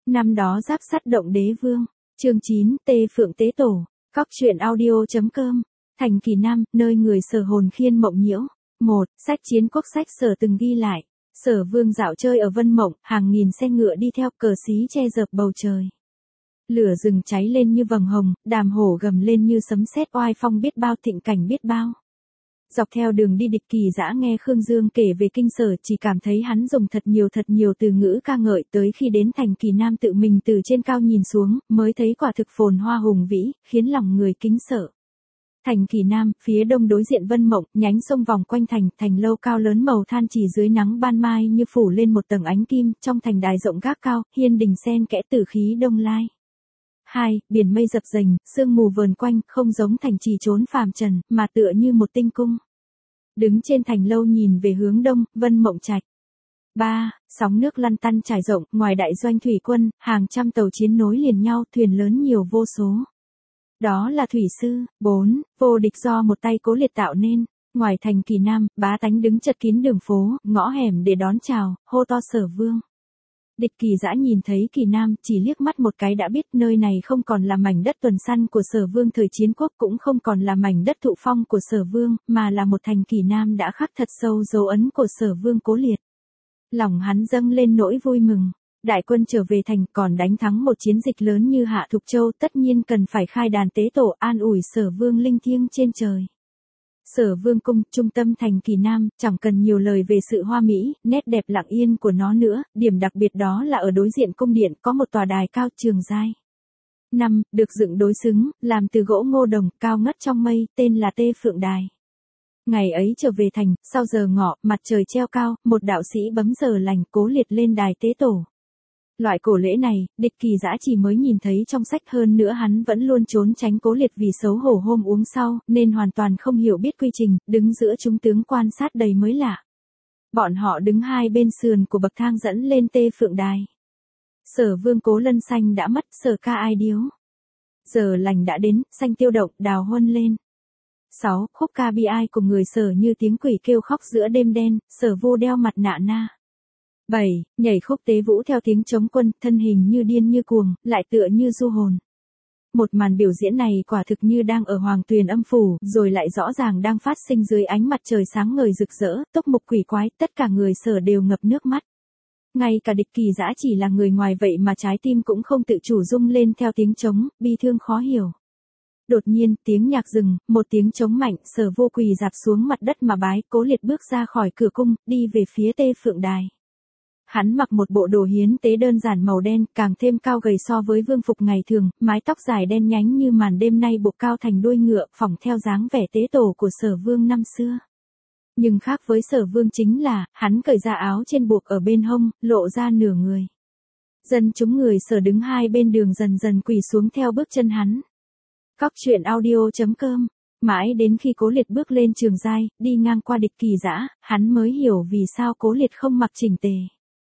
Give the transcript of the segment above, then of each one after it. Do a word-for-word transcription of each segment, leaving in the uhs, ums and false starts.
Năm đó giáp sắt động đế vương. Chương chín, Tê Phượng Tế Tổ. Cóc truyện audio.com. Thành Kỳ Nam, nơi người Sở hồn khiên mộng nhiễu. một. Sách chiến quốc sách Sở từng ghi lại. Sở vương dạo chơi ở Vân Mộng, hàng nghìn xe ngựa đi theo, cờ xí che dợp bầu trời. Lửa rừng cháy lên như vầng hồng, đàm hổ gầm lên như sấm sét, oai phong biết bao, thịnh cảnh biết bao. Dọc theo đường đi, Địch Kỳ Dã nghe Khương Dương kể về kinh Sở, chỉ cảm thấy hắn dùng thật nhiều thật nhiều từ ngữ ca ngợi, tới khi đến thành Kỳ Nam tự mình từ trên cao nhìn xuống, mới thấy quả thực phồn hoa hùng vĩ, khiến lòng người kính sợ. Thành Kỳ Nam, phía đông đối diện Vân Mộng, nhánh sông vòng quanh thành, thành lâu cao lớn màu than chỉ dưới nắng ban mai như phủ lên một tầng ánh kim, trong thành đài rộng gác cao, hiên đình sen kẽ tử khí đông lai. hai. Biển mây dập dềnh, sương mù vờn quanh, không giống thành trì trốn phàm trần, mà tựa như một tinh cung. Đứng trên thành lâu nhìn về hướng đông, Vân Mộng Trạch. ba. Sóng nước lăn tăn trải rộng, ngoài đại doanh thủy quân, hàng trăm tàu chiến nối liền nhau, thuyền lớn nhiều vô số. Đó là thủy sư. bốn. Vô địch do một tay Cố Liệt tạo nên. Ngoài thành Kỳ Nam, bá tánh đứng chật kín đường phố, ngõ hẻm để đón chào, hô to Sở vương. Địch Kỳ Dã nhìn thấy Kỳ Nam, chỉ liếc mắt một cái đã biết nơi này không còn là mảnh đất tuần săn của Sở vương thời chiến quốc, cũng không còn là mảnh đất thụ phong của Sở vương, mà là một thành Kỳ Nam đã khắc thật sâu dấu ấn của Sở vương Cố Liệt. Lòng hắn dâng lên nỗi vui mừng. Đại quân trở về thành, còn đánh thắng một chiến dịch lớn như Hạ Thục Châu, tất nhiên cần phải khai đàn tế tổ, an ủi Sở vương linh thiêng trên trời. Sở vương cung, trung tâm thành Kỳ Nam, chẳng cần nhiều lời về sự hoa mỹ, nét đẹp lặng yên của nó nữa, điểm đặc biệt đó là ở đối diện cung điện có một tòa đài cao trường giai. năm. Được dựng đối xứng, làm từ gỗ ngô đồng, cao ngất trong mây, tên là Tê Phượng Đài. Ngày ấy trở về thành, sau giờ ngọ, mặt trời treo cao, một đạo sĩ bấm giờ lành, Cố Liệt lên đài tế tổ. Loại cổ lễ này, Địch Kỳ Dã chỉ mới nhìn thấy trong sách, hơn nữa hắn vẫn luôn trốn tránh Cố Liệt vì xấu hổ hôm uống sau, nên hoàn toàn không hiểu biết quy trình, đứng giữa chúng tướng quan sát đầy mới lạ. Bọn họ đứng hai bên sườn của bậc thang dẫn lên Tê Phượng Đài. Sở vương Cố Lân xanh đã mất, Sở ca ai điếu. Giờ lành đã đến, xanh tiêu động, đào huân lên. sáu. Khúc ca bi ai của người Sở như tiếng quỷ kêu khóc giữa đêm đen, Sở vô đeo mặt nạ na. bảy. Nhảy khúc tế vũ theo tiếng trống quân, thân hình như điên như cuồng, lại tựa như du hồn. Một màn biểu diễn này quả thực như đang ở Hoàng Tuyền âm phủ, rồi lại rõ ràng đang phát sinh dưới ánh mặt trời sáng ngời rực rỡ, tốc mục quỷ quái, tất cả người Sở đều ngập nước mắt. Ngay cả Địch Kỳ Dã chỉ là người ngoài vậy mà trái tim cũng không tự chủ rung lên theo tiếng trống, bi thương khó hiểu. Đột nhiên, tiếng nhạc dừng, một tiếng trống mạnh, Sở vô quỳ dạp xuống mặt đất mà bái, Cố Liệt bước ra khỏi cửa cung, đi về phía Tê Phượng Đài. Hắn mặc một bộ đồ hiến tế đơn giản màu đen, càng thêm cao gầy so với vương phục ngày thường, mái tóc dài đen nhánh như màn đêm nay buộc cao thành đuôi ngựa, phỏng theo dáng vẻ tế tổ của Sở vương năm xưa. Nhưng khác với Sở vương chính là, hắn cởi ra áo trên buộc ở bên hông, lộ ra nửa người. Dân chúng người Sở đứng hai bên đường dần dần quỳ xuống theo bước chân hắn. Cóc truyện audio.com. Mãi đến khi Cố Liệt bước lên trường giai, đi ngang qua Địch Kỳ Dã, hắn mới hiểu vì sao Cố Liệt không mặc chỉnh tề.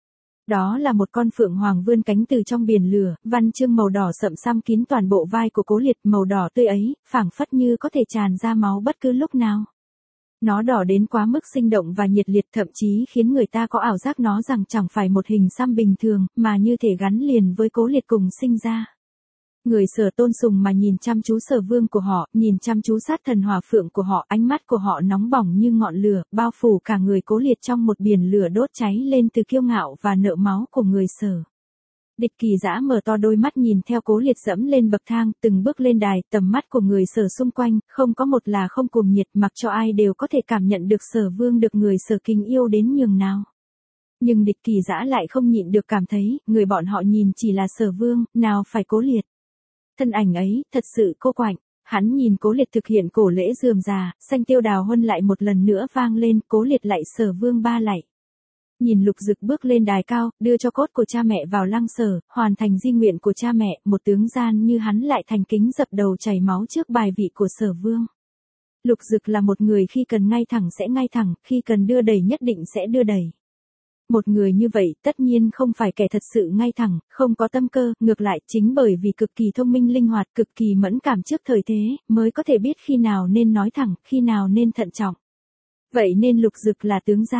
Đó là một con phượng hoàng vươn cánh từ trong biển lửa, văn chương màu đỏ sậm xăm kín toàn bộ vai của Cố Liệt, màu đỏ tươi ấy, phảng phất như có thể tràn ra máu bất cứ lúc nào. Nó đỏ đến quá mức sinh động và nhiệt liệt, thậm chí khiến người ta có ảo giác nó rằng chẳng phải một hình xăm bình thường, mà như thể gắn liền với Cố Liệt cùng sinh ra. Người Sở tôn sùng mà nhìn chăm chú Sở vương của họ, nhìn chăm chú sát thần hỏa phượng của họ, ánh mắt của họ nóng bỏng như ngọn lửa, bao phủ cả người Cố Liệt trong một biển lửa đốt cháy lên từ kiêu ngạo và nợ máu của người Sở. Địch Kỳ Dã mở to đôi mắt nhìn theo Cố Liệt dẫm lên bậc thang, từng bước lên đài, tầm mắt của người Sở xung quanh, không có một là không cuồng nhiệt, mặc cho ai đều có thể cảm nhận được Sở vương được người Sở kính yêu đến nhường nào. Nhưng Địch Kỳ Dã lại không nhịn được cảm thấy, người bọn họ nhìn chỉ là Sở vương, nào phải Cố Liệt. Thân ảnh ấy, thật sự cô quạnh. Hắn nhìn Cố Liệt thực hiện cổ lễ rườm rà, xanh tiêu đào huân lại một lần nữa vang lên, Cố Liệt lạy Sở vương ba lạy. Nhìn Lục Dực bước lên đài cao, đưa cho cốt của cha mẹ vào lăng Sở, hoàn thành di nguyện của cha mẹ, một tướng gian như hắn lại thành kính dập đầu chảy máu trước bài vị của Sở vương. Lục Dực là một người khi cần ngay thẳng sẽ ngay thẳng, khi cần đưa đẩy nhất định sẽ đưa đẩy. Một người như vậy tất nhiên không phải kẻ thật sự ngay thẳng, không có tâm cơ, ngược lại chính bởi vì cực kỳ thông minh linh hoạt, cực kỳ mẫn cảm trước thời thế, mới có thể biết khi nào nên nói thẳng, khi nào nên thận trọng. Vậy nên Lục Dực là tướng gian.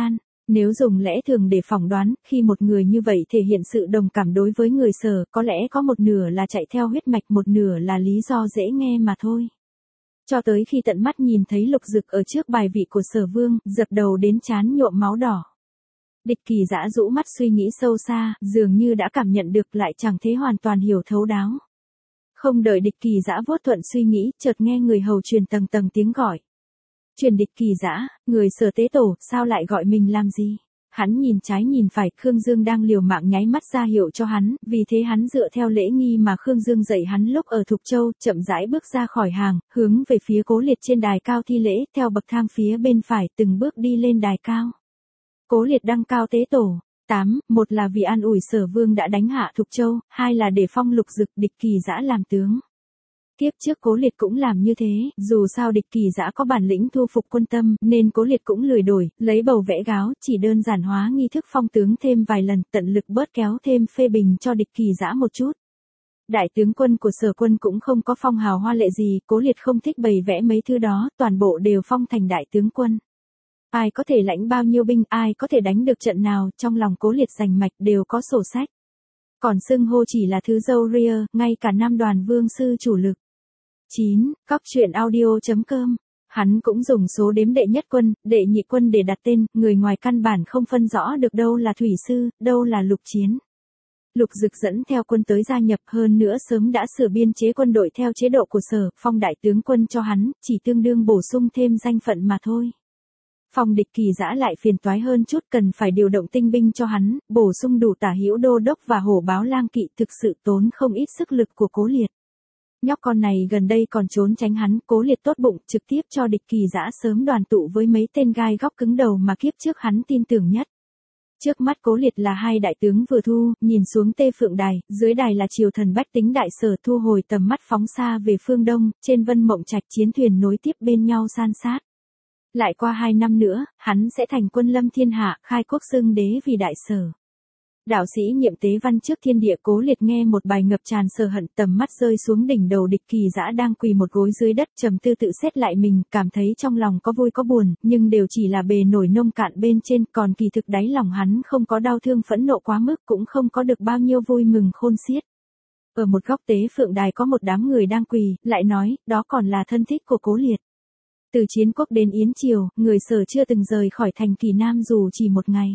Nếu dùng lẽ thường để phỏng đoán, khi một người như vậy thể hiện sự đồng cảm đối với người Sở, có lẽ có một nửa là chạy theo huyết mạch, một nửa là lý do dễ nghe mà thôi. Cho tới khi tận mắt nhìn thấy Lục Dực ở trước bài vị của Sở Vương, dập đầu đến trán nhuộm máu đỏ. Địch Kỳ Dã rũ mắt suy nghĩ sâu xa, dường như đã cảm nhận được lại chẳng thế hoàn toàn hiểu thấu đáo. Không đợi Địch Kỳ Dã vuốt thuận suy nghĩ, chợt nghe người hầu truyền tầng tầng tiếng gọi. Truyền Địch Kỳ Dã, người Sở tế tổ, sao lại gọi mình làm gì? Hắn nhìn trái nhìn phải, Khương Dương đang liều mạng nháy mắt ra hiệu cho hắn, vì thế hắn dựa theo lễ nghi mà Khương Dương dạy hắn lúc ở Thục Châu, chậm rãi bước ra khỏi hàng, hướng về phía Cố Liệt trên đài cao thi lễ, theo bậc thang phía bên phải, từng bước đi lên đài cao. Cố Liệt đăng cao tế tổ. tám. Một là vì an ủi Sở Vương đã đánh hạ Thục Châu, hai là để phong Lục Dực Địch Kỳ Dã làm tướng. Kiếp trước Cố Liệt cũng làm như thế, dù sao Địch Kỳ Dã có bản lĩnh thu phục quân tâm, nên Cố Liệt cũng lười đổi, lấy bầu vẽ gáo, chỉ đơn giản hóa nghi thức phong tướng thêm vài lần, tận lực bớt kéo thêm phê bình cho Địch Kỳ Dã một chút. Đại tướng quân của Sở quân cũng không có phong hào hoa lệ gì, Cố Liệt không thích bày vẽ mấy thứ đó, toàn bộ đều phong thành đại tướng quân. Ai có thể lãnh bao nhiêu binh, ai có thể đánh được trận nào, trong lòng Cố Liệt rành mạch đều có sổ sách. Còn xưng hô chỉ là thứ dâu ria, ngay cả Nam đoàn vương sư chủ lực. chín. Cóc truyện audio chấm com. Hắn cũng dùng số đếm đệ nhất quân, đệ nhị quân để đặt tên, người ngoài căn bản không phân rõ được đâu là thủy sư, đâu là lục chiến. Lục Dực dẫn theo quân tới gia nhập, hơn nữa sớm đã sửa biên chế quân đội theo chế độ của Sở, phong đại tướng quân cho hắn, chỉ tương đương bổ sung thêm danh phận mà thôi. Phong Địch Kỳ Dã lại phiền toái hơn chút, cần phải điều động tinh binh cho hắn, bổ sung đủ tả hữu đô đốc và hổ báo lang kỵ, thực sự tốn không ít sức lực của Cố Liệt. Nhóc con này gần đây còn trốn tránh hắn, Cố Liệt tốt bụng, trực tiếp cho Địch Kỳ Dã sớm đoàn tụ với mấy tên gai góc cứng đầu mà kiếp trước hắn tin tưởng nhất. Trước mắt Cố Liệt là hai đại tướng vừa thu, nhìn xuống Tê Phượng Đài, dưới đài là triều thần bách tính đại Sở, thu hồi tầm mắt phóng xa về phương đông, trên Vân Mộng Trạch chiến thuyền nối tiếp bên nhau san sát. Lại qua hai năm nữa, hắn sẽ thành quân lâm thiên hạ, khai quốc xưng đế vì đại Sở. Đạo sĩ Nhiệm Tế Văn trước thiên địa, Cố Liệt nghe một bài ngập tràn sở hận, tầm mắt rơi xuống đỉnh đầu Địch Kỳ Dã đang quỳ một gối dưới đất, trầm tư tự xét lại mình, cảm thấy trong lòng có vui có buồn, nhưng đều chỉ là bề nổi nông cạn bên trên, còn kỳ thực đáy lòng hắn không có đau thương phẫn nộ quá mức, cũng không có được bao nhiêu vui mừng khôn xiết. Ở một góc Tế Phượng Đài có một đám người đang quỳ, lại nói, đó còn là thân thích của Cố Liệt. Từ Chiến Quốc đến Yến Triều, người Sở chưa từng rời khỏi thành Kỳ Nam dù chỉ một ngày.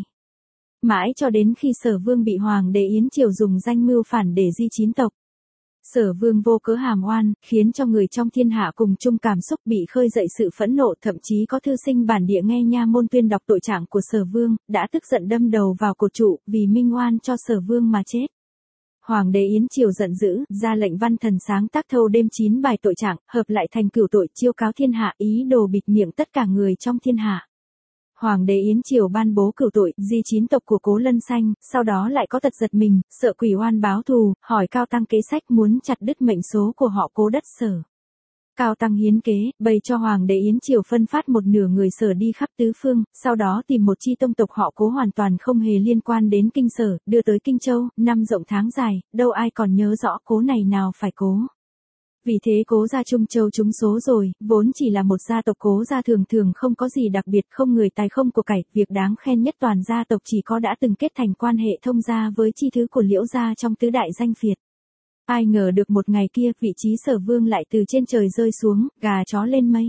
Mãi cho đến khi Sở Vương bị Hoàng đế Yến Triều dùng danh mưu phản để di chín tộc. Sở Vương vô cớ hàm oan, khiến cho người trong thiên hạ cùng chung cảm xúc, bị khơi dậy sự phẫn nộ, thậm chí có thư sinh bản địa nghe nha môn tuyên đọc tội trạng của Sở Vương, đã tức giận đâm đầu vào cột trụ, vì minh oan cho Sở Vương mà chết. Hoàng đế Yến Triều giận dữ, ra lệnh văn thần sáng tác thâu đêm chín bài tội trạng, hợp lại thành cửu tội, chiêu cáo thiên hạ, ý đồ bịt miệng tất cả người trong thiên hạ. Hoàng đế Yến Triều ban bố cửu tội, di chín tộc của Cố Lân Xanh, sau đó lại có tật giật mình, sợ quỷ oan báo thù, hỏi Cao Tăng kế sách muốn chặt đứt mệnh số của họ Cố đất Sở. Cao Tăng hiến kế, bày cho Hoàng đế Yến Triều phân phát một nửa người Sở đi khắp tứ phương, sau đó tìm một chi tông tộc họ Cố hoàn toàn không hề liên quan đến kinh Sở, đưa tới Kinh Châu, năm rộng tháng dài, đâu ai còn nhớ rõ Cố này nào phải Cố. Vì thế Cố gia Trung Châu trúng số rồi, vốn chỉ là một gia tộc Cố gia thường thường không có gì đặc biệt, không người tài không của cải, việc đáng khen nhất toàn gia tộc chỉ có đã từng kết thành quan hệ thông gia với chi thứ của Liễu gia trong tứ đại danh phiệt. Ai ngờ được một ngày kia, vị trí Sở Vương lại từ trên trời rơi xuống, gà chó lên mây.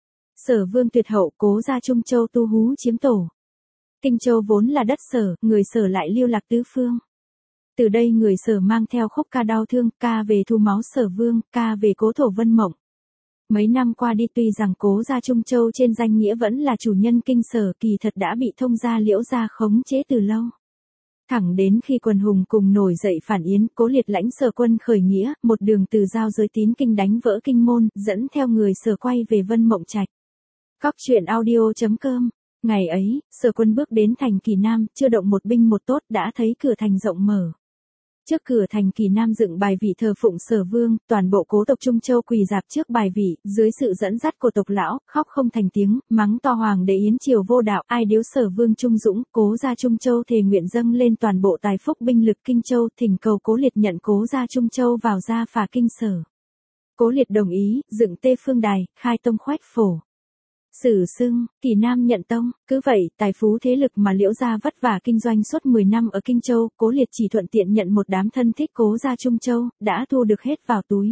Sở Vương tuyệt hậu, Cố gia Trung Châu tu hú chiếm tổ. Kinh Châu vốn là đất Sở, người Sở lại lưu lạc tứ phương. Từ đây người Sở mang theo khúc ca đau thương, ca về thu máu Sở Vương, ca về cố thổ Vân Mộng. Mấy năm qua đi, tuy rằng Cố gia Trung Châu trên danh nghĩa vẫn là chủ nhân kinh Sở, kỳ thật đã bị thông gia Liễu gia khống chế từ lâu. Thẳng đến khi quần hùng cùng nổi dậy phản Yến, Cố Liệt lãnh Sở quân khởi nghĩa, một đường từ giao giới tín kinh đánh vỡ kinh môn, dẫn theo người Sở quay về Vân Mộng Trạch. Cóc truyện audio chấm com. Ngày ấy, Sở quân bước đến thành Kỳ Nam, chưa động một binh một tốt, đã thấy cửa thành rộng mở. Trước cửa thành Kỳ Nam dựng bài vị thờ phụng Sở Vương, toàn bộ cố tộc Trung Châu quỳ rạp trước bài vị, dưới sự dẫn dắt của tộc lão, khóc không thành tiếng, mắng to Hoàng đế Yến Triều vô đạo, ai điếu Sở Vương Trung Dũng, Cố gia Trung Châu thề nguyện dâng lên toàn bộ tài phúc binh lực Kinh Châu, thỉnh cầu Cố Liệt nhận Cố gia Trung Châu vào gia phả kinh Sở. Cố Liệt đồng ý, dựng Tê Phương Đài, khai tông khoách phổ. Sử xưng, Kỳ Nam nhận tông, cứ vậy, tài phú thế lực mà Liễu gia vất vả kinh doanh suốt mười năm ở Kinh Châu, Cố Liệt chỉ thuận tiện nhận một đám thân thích Cố gia Trung Châu, đã thu được hết vào túi.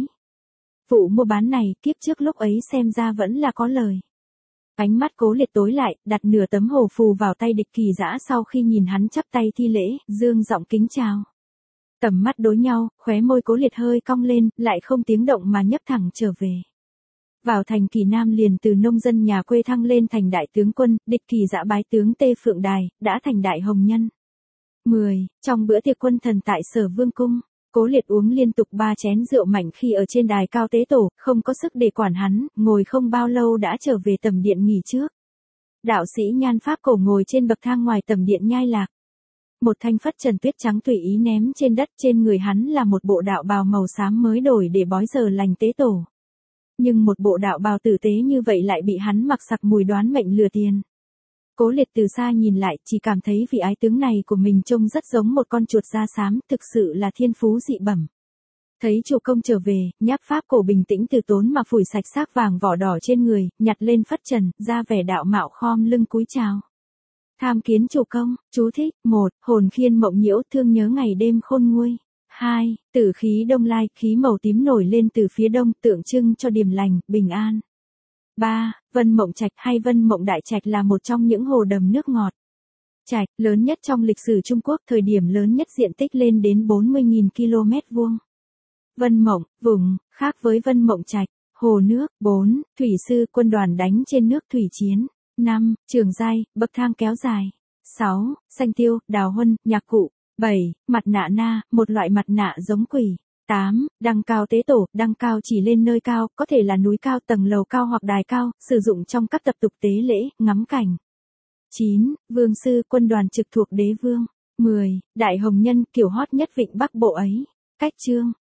Vụ mua bán này, kiếp trước lúc ấy xem ra vẫn là có lời. Ánh mắt Cố Liệt tối lại, đặt nửa tấm hồ phù vào tay Địch Kỳ Dã sau khi nhìn hắn chắp tay thi lễ, dương giọng kính chào. Tầm mắt đối nhau, khóe môi Cố Liệt hơi cong lên, lại không tiếng động mà nhấp thẳng trở về. Vào thành Kỳ Nam liền từ nông dân nhà quê thăng lên thành đại tướng quân, Địch Kỳ Dã bái tướng Tê Phượng Đài, đã thành đại hồng nhân. mười. Trong bữa tiệc quân thần tại Sở Vương cung, Cố Liệt uống liên tục ba chén rượu mạnh khi ở trên đài cao tế tổ, không có sức để quản hắn, ngồi không bao lâu đã trở về tầm điện nghỉ trước. Đạo sĩ Nhan Pháp Cổ ngồi trên bậc thang ngoài tầm điện nhai lạc. Một thanh phất trần tuyết trắng tùy ý ném trên đất, trên người hắn là một bộ đạo bào màu xám mới đổi để bói giờ lành tế tổ. Nhưng một bộ đạo bào tử tế như vậy lại bị hắn mặc sặc mùi đoán mệnh lừa tiền. Cố Liệt từ xa nhìn lại, chỉ cảm thấy vị ái tướng này của mình trông rất giống một con chuột da xám, thực sự là thiên phú dị bẩm. Thấy chủ công trở về, Nháp Pháp Cổ bình tĩnh từ tốn mà phủi sạch xác vàng vỏ đỏ trên người, nhặt lên phất trần, ra vẻ đạo mạo khom lưng cúi chào. Tham kiến chủ công, chú thích, một. Hồn khiên mộng nhiễu, thương nhớ ngày đêm khôn nguôi. hai. Tử khí đông lai, khí màu tím nổi lên từ phía đông, tượng trưng cho điềm lành, bình an. ba. Vân Mộng Trạch hay Vân Mộng Đại Trạch là một trong những hồ đầm nước ngọt. Trạch, lớn nhất trong lịch sử Trung Quốc, thời điểm lớn nhất diện tích lên đến bốn mươi nghìn ki lô mét vuông. Vân Mộng, vùng, khác với Vân Mộng Trạch. Hồ nước. bốn. Thủy sư, quân đoàn đánh trên nước thủy chiến. năm. Trường giai, bậc thang kéo dài. sáu. Xanh tiêu, đào huân, nhạc cụ. bảy. Mặt nạ na, một loại mặt nạ giống quỷ. tám. Đăng cao tế tổ, đăng cao chỉ lên nơi cao, có thể là núi cao, tầng lầu cao hoặc đài cao, sử dụng trong các tập tục tế lễ, ngắm cảnh. chín. Vương sư, quân đoàn trực thuộc đế vương. mười. Đại hồng nhân, kiểu hot nhất Vịnh Bắc Bộ ấy. Cách chương.